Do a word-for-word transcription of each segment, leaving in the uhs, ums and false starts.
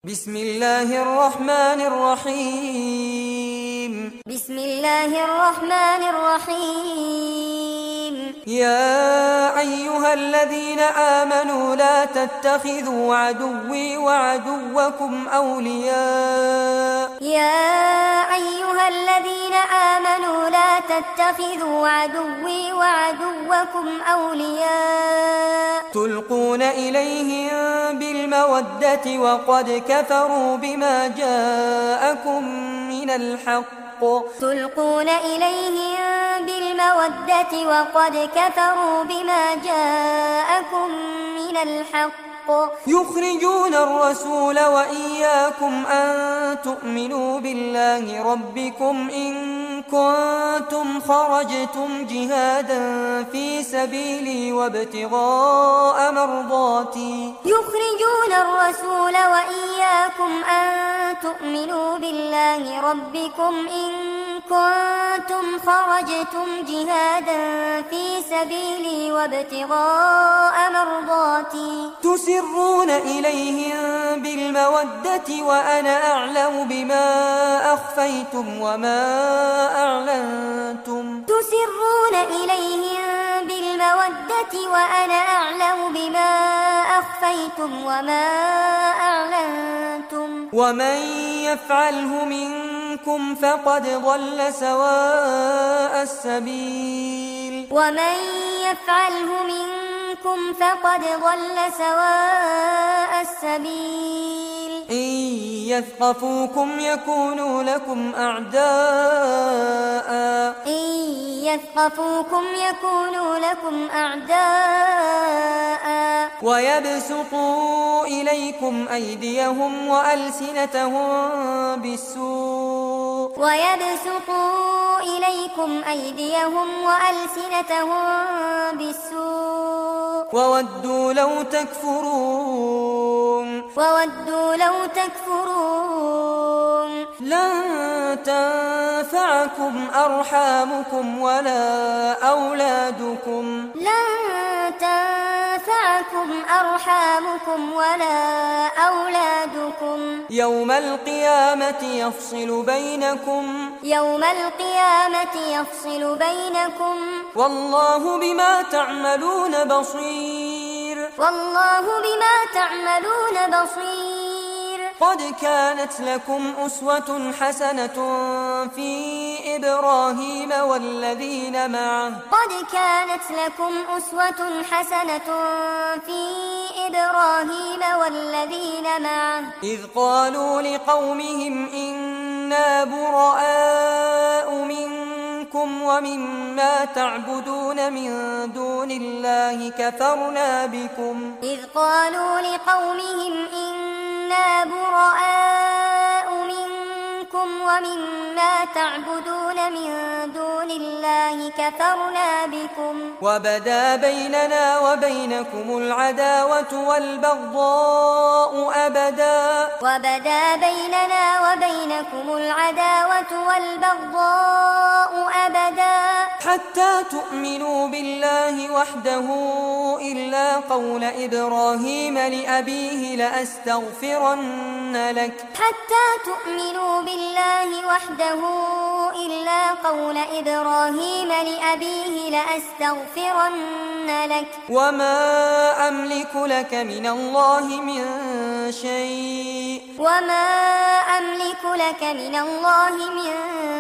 بسم الله الرحمن الرحيم بسم الله الرحمن الرحيم يا أيها الذين آمنوا لا تتخذوا عدوي وعدوكم أولياء يا أيها الذين آمنوا لا تتخذوا عدوي وعدوكم أولياء تلقون إليهم بالمودة وقد كفروا بما جاءكم من الحق تلقون إليهم بالمودة وقد كفروا بما جاءكم من الحق يخرجون الرسول وإياكم أن تؤمنوا بالله ربكم إن كنتم خرجتم جهادا في سبيلي وابتغاء مرضاتي يخرجون الرسول وإياكم أن تؤمنوا بالله ربكم إن كنتم خرجتم جهادا في سبيلي وابتغاء مرضاتي تسرون إليهم بالمودة وأنا أعلم بما أخفيتم وما أعلنتم تسرون إليهم بالمودة وأنا أعلم بما أخفيتم وما أعلنتم ومن يفعله منكم فقد ضل سواء السبيل ومن يفعله منكم فقد ضل سواء السبيل إن يثقفوكم يكونوا لكم أعداء إن يثقفوكم يكونوا لكم أعداء ويبسطوا إليكم أيديهم وألسنتهم بالسوء ويبسطوا إليكم أيديهم وألسنتهم بالسوء وودوا لو تكفرون وودوا لو تكفرون لن تنفعكم أرحامكم ولا أولادكم لن تنفعكم أرحامكم ولا أولادكم يوم القيامة يفصل بينكم يوم القيامة يفصل بينكم والله بما تعملون بصير والله بما تعملون بصير قد كانت لكم أسوة حسنة في إبراهيم والذين معه قد كانت لكم أسوة حسنة في إبراهيم والذين معه إذ قالوا لقومهم إنا براء منكم ومما تعبدون من دون الله كفرنا بكم إذ قالوا لقومهم إنا براء منكم ومما تعبدون من دون الله كفرنا بكم وبدا بيننا وبينكم العداوة والبغضاء أبدا وبدا بيننا وبينكم العداوة والبغضاء أبدا حتى تؤمنوا بالله وحده إلا قول إبراهيم لأبيه لأستغفرن لك حتى تؤمنوا بالله وحده إلا قول إبراهيم لأبيه لأستغفرن لك وما أملك لك من الله من شيء وما أملك لك من الله من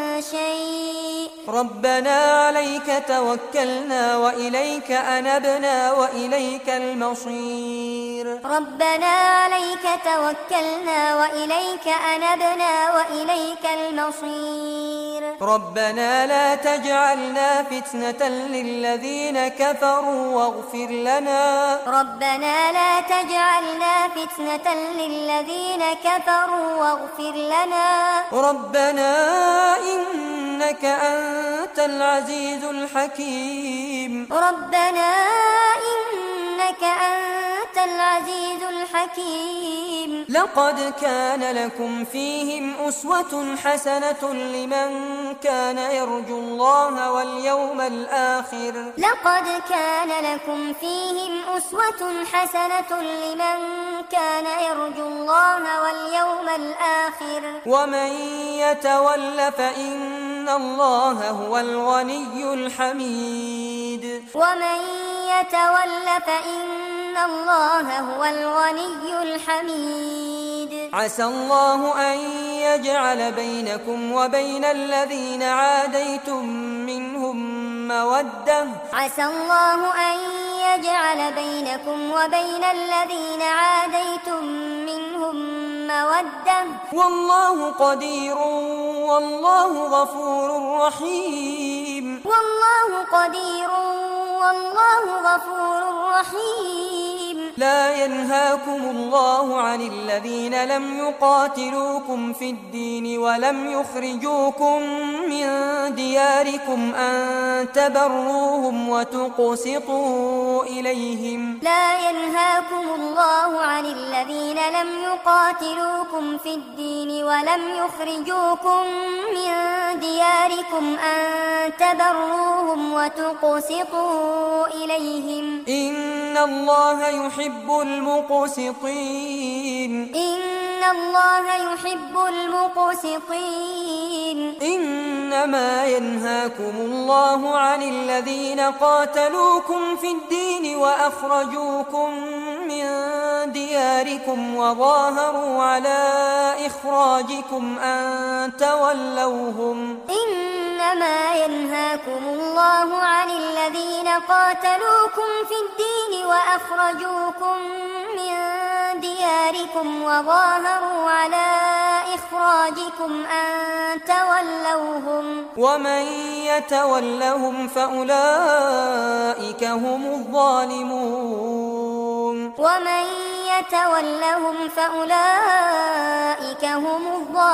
شيء ربنا عليك توكلنا وإليك أنبنا وإليك المصير ربنا عليك توكلنا وإليك أنبنا وإليك المصير ربنا لا تجعلنا فتنة للذين كفروا واغفر لنا ربنا لا تجعلنا فتنة للذين كفروا واغفر لنا ربنا إنك أنت العزيز الحكيم ربنا إنك أنت العزيز الحكيم لقد كان لكم فيهم أسوة حسنة لمن كان يرجو الله واليوم الآخر لقد كان لكم فيهم أسوة حسنة لمن كان يرجو الله واليوم الآخر ومن يتول فإن الله هو الغني الحميد ومن يتول فإن الله هو الغني الحميد عسى الله أن يجعل بينكم وبين الذين عاديتم منهم مودة عسى الله أن يجعل بينكم وبين الذين عاديتم منهم مودة والله قدير والله غفور رحيم والله قدير والله غفور رحيم لا ينهاكم الله عن الذين لم يقاتلوكم في الدين ولم يخرجوكم من دياركم أن تبروهم وتقسطوا إليهم لا ينهاكم الله عن الذين لم يقاتلوكم في الدين ولم يخرجوكم من دياركم أن تبروهم وتقسطوا إليهم إن الله يحب المقسطين إن الله يحب المقسطين إنما ينهاكم الله عن الذين قاتلوكم في الدين وأخرجوكم من دياركم وظاهروا على إخراجكم أن تولوهم إنما ينهاكم الله عن الذين قاتلوكم في الدين وأخرجوكم من دياركم وظاهروا على إخراجكم أن تولوهم ومن يتولهم فأولئك هم الظالمون ومن يتولهم فأولئك هم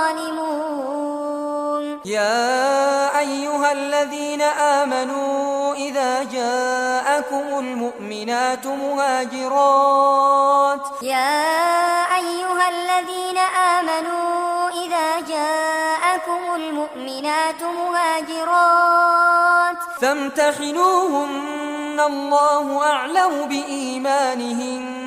الظالمون يا أيها الذين آمنوا إذا جاءكم المؤمنات مهاجرات يا أيها الذين آمنوا إذا جاءكم المؤمنات مهاجرات فامتحنوهن الله أعلم بإيمانهن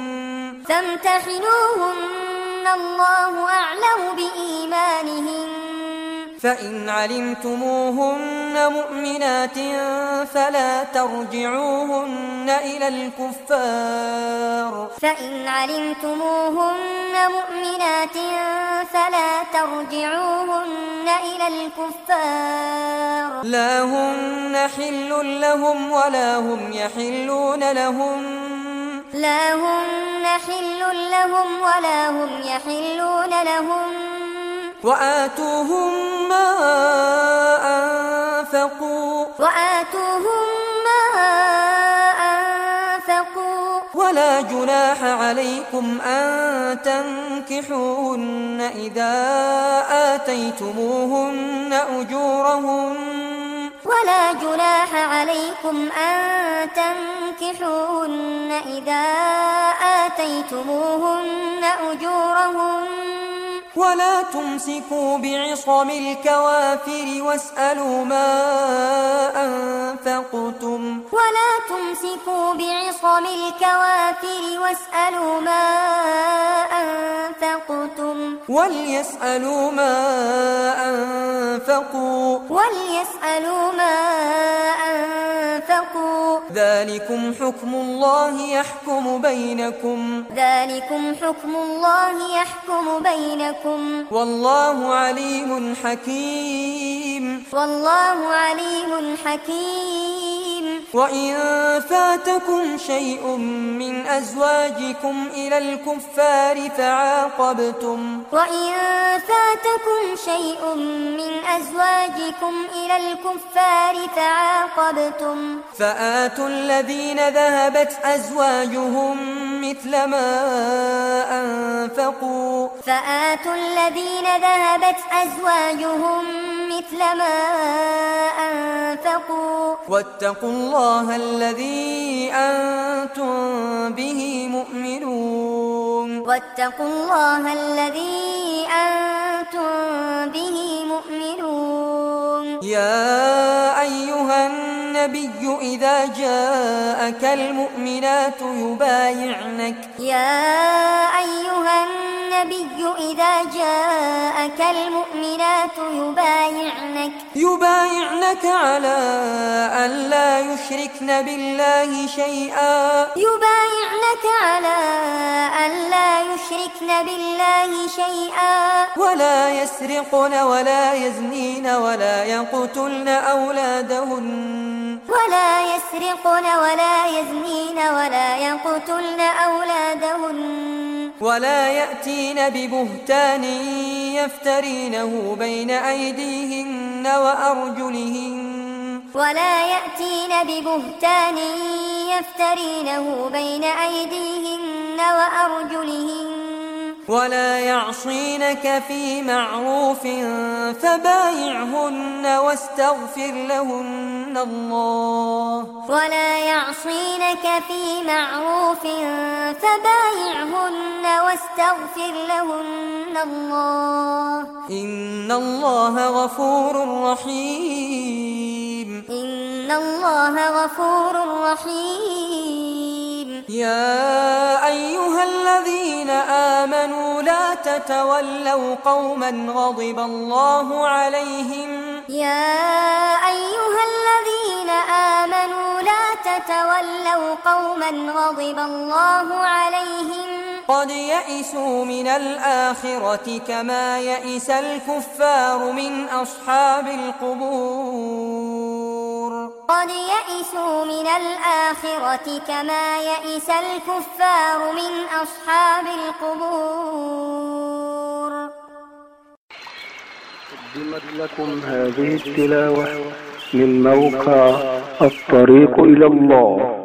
فامتحنوهن الله أعلم بإيمانهن فإن علمتموهن مؤمنات فلا ترجعوهن إلى الكفار فإن علمتموهن مؤمنات فلا ترجعوهن إلى الكفار لا هن حل لهم ولا هم يحلون لهم لا هن حل لهم ولا هم يحلون لهم وآتوهم ما أنفقوا وآتوهم ما أنفقوا ولا جناح عليكم أن تنكحوهن إذا آتيتموهن أجورهن ولا جناح عليكم أن تنكحوهن إذا آتيتموهن أجورهن ولا تمسكوا بعصم الكوافر واسألوا ما أنفقتم ولا تمسكوا بعصم الكوافر واسألوا ما أنفقتم وليسألوا ما أنفقوا وليسألوا ما أنفقوا ذلكم حكم الله يحكم بينكم ذلكم حكم الله يحكم بينكم والله عليم حكيم والله عليم حكيم وإن فاتكم شيء من أزواجكم إلى الكفار فعاقبتم وإن فاتكم شيء من أزواجكم إلى الكفار فعاقبتم فآتوا الذين ذهبت أزواجهم مثل ما أنفقوا فآتوا الذين ذهبت أزواجهم مثل ما أنفقوا واتقوا الله الذي أنتم به مؤمنون واتقوا الله الذي أنتم به مؤمنون يا أيها النبي إذا جاءك المؤمنات يبايعنك يا أيها النبي النبي إذا جاءك المؤمنات يبايعنك يبايعنك على أن لا يشركن بالله شيئا يبايعنك على أن لا يشركن بالله شيئا ولا يسرقن ولا يزنين ولا يقتلن أولادهن ولا يسرقن ولا يزنين ولا يقتلن أولادهن ولا يأتين ببهتان يفترينه بين أيديهن وأرجلهن ولا يأتين ببهتان يفترينه بين أيديهن وأرجلهن ولا يعصينك في معروف فبايعهن واستغفر لهن الله ولا يعصينك في معروف فبايعهن واستغفر لهن الله إن الله غفور رحيم إن الله غفور رحيم يا أيها الذين آمنوا لا تتولوا قوما غضب الله عليهم يا أيها الذين آمنوا لا تتولوا قوما غضب الله عليهم قد يئسوا من الآخرة كما يئس الكفار من أصحاب القبور قد يئسوا من الآخرة كما يئس الكفار من أصحاب القبور. قدمت لكم هذه التلاوة من موقع الطريق إلى الله.